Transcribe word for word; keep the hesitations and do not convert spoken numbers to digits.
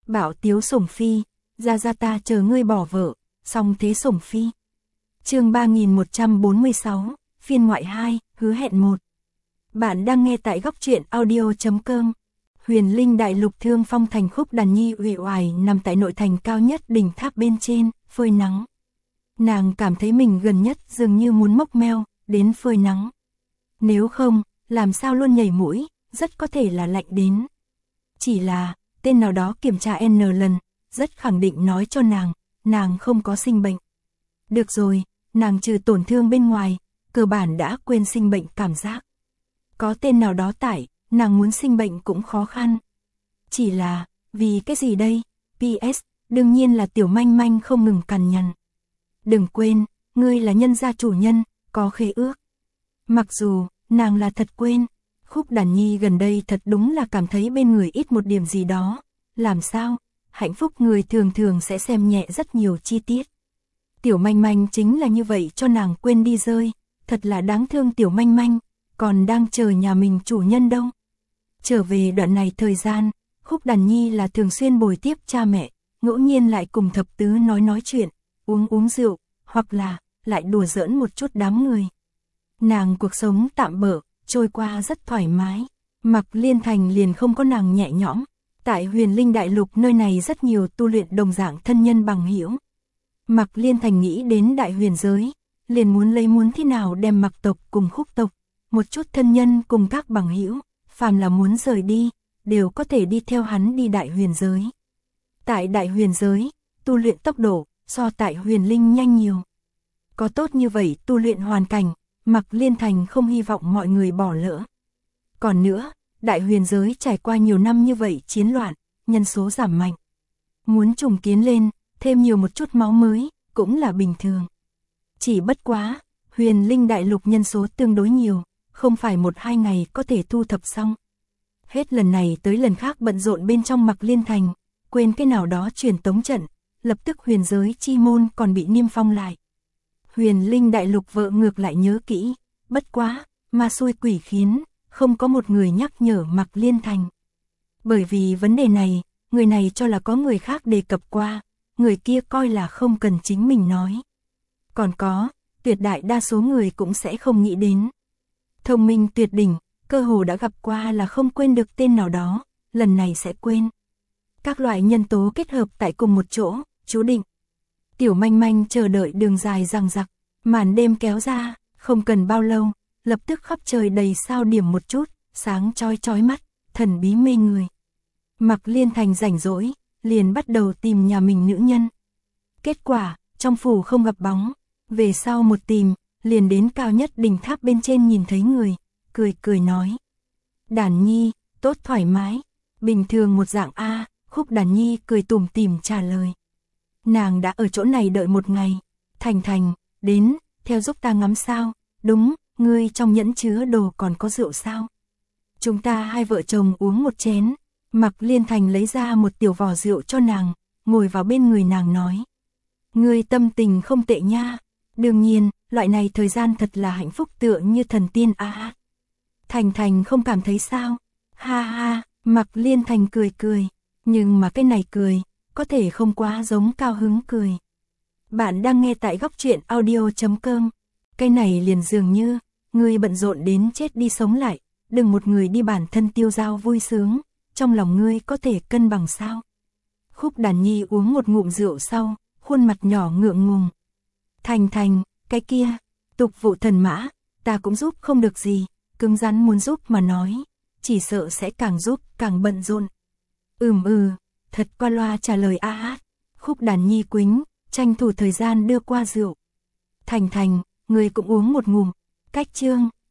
Bảo tiếu sủng phi, ra ra ta chờ ngươi bỏ vợ, xong thế sủng phi. Chương ba nghìn một trăm bốn mươi sáu, phiên ngoại hai, hứa hẹn một. Bạn đang nghe tại góc truyện audio chấm com. Huyền Linh đại lục Thương Phong thành, Khúc Đàn Nhi uể oải nằm tại nội thành cao nhất đỉnh tháp bên trên, phơi nắng. Nàng cảm thấy mình gần nhất dường như muốn mốc meo, đến phơi nắng. Nếu không, làm sao luôn nhảy mũi, rất có thể là lạnh đến. Chỉ là, tên nào đó kiểm tra N lần, rất khẳng định nói cho nàng, nàng không có sinh bệnh. Được rồi, nàng trừ tổn thương bên ngoài, cơ bản đã quên sinh bệnh cảm giác. Có tên nào đó tải, nàng muốn sinh bệnh cũng khó khăn. Chỉ là, vì cái gì đây? pê ét, đương nhiên là Tiểu Manh Manh không ngừng cằn nhằn. Đừng quên, ngươi là nhân gia chủ nhân, có khế ước. Mặc dù, nàng là thật quên, Khúc Đàn Nhi gần đây thật đúng là cảm thấy bên người ít một điểm gì đó. Làm sao? Hạnh phúc người thường thường sẽ xem nhẹ rất nhiều chi tiết. Tiểu Manh Manh chính là như vậy cho nàng quên đi rơi, thật là đáng thương Tiểu Manh Manh, còn đang chờ nhà mình chủ nhân đâu. Trở về đoạn này thời gian, Khúc Đàn Nhi là thường xuyên bồi tiếp cha mẹ, ngẫu nhiên lại cùng thập tứ nói nói chuyện, uống uống rượu, hoặc là lại đùa giỡn một chút đám người. Nàng cuộc sống tạm bợ, trôi qua rất thoải mái, Mặc Liên Thành liền không có nàng nhẹ nhõm. Tại Huyền Linh đại lục nơi này rất nhiều tu luyện đồng dạng thân nhân bằng hữu. Mặc Liên Thành nghĩ đến đại huyền giới, liền muốn lấy muốn thế nào đem Mặc tộc cùng Khúc tộc, một chút thân nhân cùng các bằng hữu, phàm là muốn rời đi, đều có thể đi theo hắn đi đại huyền giới. Tại đại huyền giới, tu luyện tốc độ, so tại Huyền Linh nhanh nhiều. Có tốt như vậy tu luyện hoàn cảnh, Mặc Liên Thành không hy vọng mọi người bỏ lỡ. Còn nữa, đại huyền giới trải qua nhiều năm như vậy chiến loạn, nhân số giảm mạnh. Muốn trùng kiến lên, thêm nhiều một chút máu mới, cũng là bình thường. Chỉ bất quá, Huyền Linh đại lục nhân số tương đối nhiều, không phải một hai ngày có thể thu thập xong. Hết lần này tới lần khác bận rộn bên trong Mặc Liên Thành, quên cái nào đó truyền tống trận, lập tức huyền giới chi môn còn bị niêm phong lại. Huyền Linh đại lục vợ ngược lại nhớ kỹ, bất quá, ma xui quỷ khiến, không có một người nhắc nhở Mặc Liên Thành. Bởi vì vấn đề này, người này cho là có người khác đề cập qua, người kia coi là không cần chính mình nói. Còn có, tuyệt đại đa số người cũng sẽ không nghĩ đến. Thông minh tuyệt đỉnh, cơ hồ đã gặp qua là không quên được tên nào đó, lần này sẽ quên. Các loại nhân tố kết hợp tại cùng một chỗ, chú định. Tiểu Manh Manh chờ đợi đường dài dằng dặc, màn đêm kéo ra, không cần bao lâu, lập tức khắp trời đầy sao điểm một chút, sáng chói chói mắt, thần bí mê người. Mặc Liên Thành rảnh rỗi, liền bắt đầu tìm nhà mình nữ nhân. Kết quả, trong phủ không gặp bóng, về sau một tìm, liền đến cao nhất đỉnh tháp bên trên nhìn thấy người, cười cười nói. Đàn Nhi, tốt thoải mái, bình thường một dạng A, Khúc Đàn Nhi cười tủm tỉm trả lời. Nàng đã ở chỗ này đợi một ngày, Thành Thành, đến, theo giúp ta ngắm sao, đúng, ngươi trong nhẫn chứa đồ còn có rượu sao? Chúng ta hai vợ chồng uống một chén, Mặc Liên Thành lấy ra một tiểu vò rượu cho nàng, ngồi vào bên người nàng nói. Ngươi tâm tình không tệ nha, đương nhiên, loại này thời gian thật là hạnh phúc tựa như thần tiên a. À. Thành Thành không cảm thấy sao? Ha ha, Mặc Liên Thành cười cười, nhưng mà cái này cười, có thể không quá giống cao hứng cười. Bạn đang nghe tại góc truyện audio chấm com. Cái này liền dường như, ngươi bận rộn đến chết đi sống lại, đừng một người đi bản thân tiêu dao vui sướng, trong lòng ngươi có thể cân bằng sao? Khúc Đàn Nhi uống một ngụm rượu sau, khuôn mặt nhỏ ngượng ngùng. Thành Thành, cái kia, tục vụ thần mã, ta cũng giúp không được gì, cứng rắn muốn giúp mà nói, chỉ sợ sẽ càng giúp càng bận rộn. Ừm ừ, thật qua loa trả lời a hát. Khúc Đàn Nhi quính, tranh thủ thời gian đưa qua rượu. Thành Thành, ngươi cũng uống một ngụm, cách chương.